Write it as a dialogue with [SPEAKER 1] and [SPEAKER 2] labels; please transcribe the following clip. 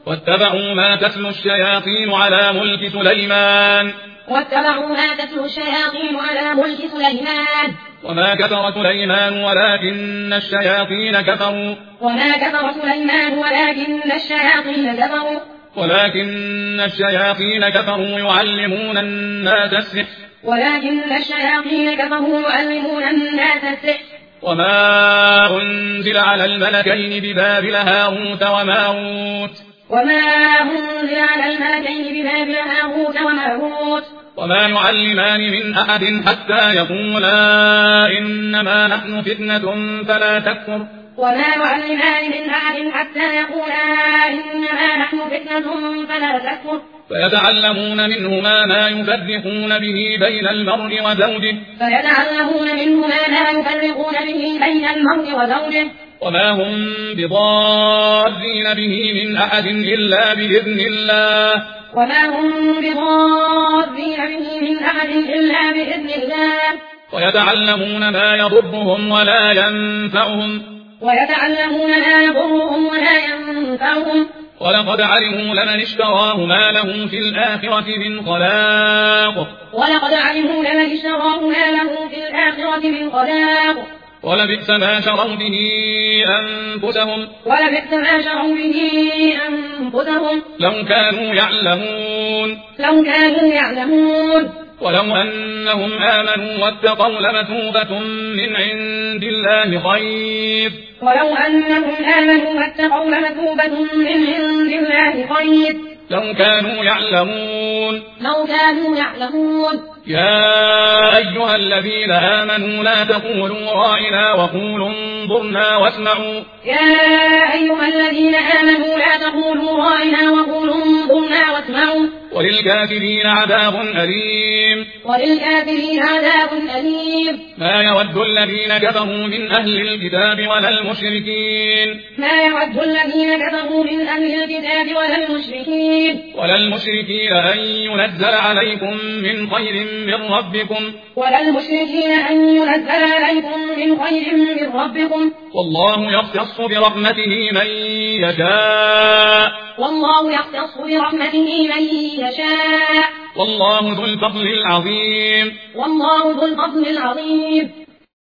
[SPEAKER 1] واتبعوا ما تتلو الشياطين على ملك سليمان وما كفر سليمان ولكن الشياطين كفروا يعلمون الناس السحر وما أنزل على الملكين ببابل هاروت وماروت وما يعلمان من أحد حتى يقولا إنما نحن فتنة فلا تكفر فيتعلمون منهما ما يفرقون به بين المرء وزوجه وما هم بضارين به من أحد إلا بإذن الله ويتعلمون ما يضرهم ولا ينفعهم ولقد علموا لمن اشتراه ما له في الآخرة من خلاق ولبئس ما شروا به أنفسهم لو كانوا يعلمون ولو أنهم آمنوا واتقوا لمثوبة من عند الله خير لو كانوا يعلمون يا أيها الذين آمنوا لا تقولوا راعنا وقولوا انظرنا واسمعوا وللكافرين عذاب أليم ما يود الذين كفروا من أهل الكتاب ولا المشركين أن ينزل عليكم من خير من ربكم والله يختص برحمته من يشاء والله ذو الفضل العظيم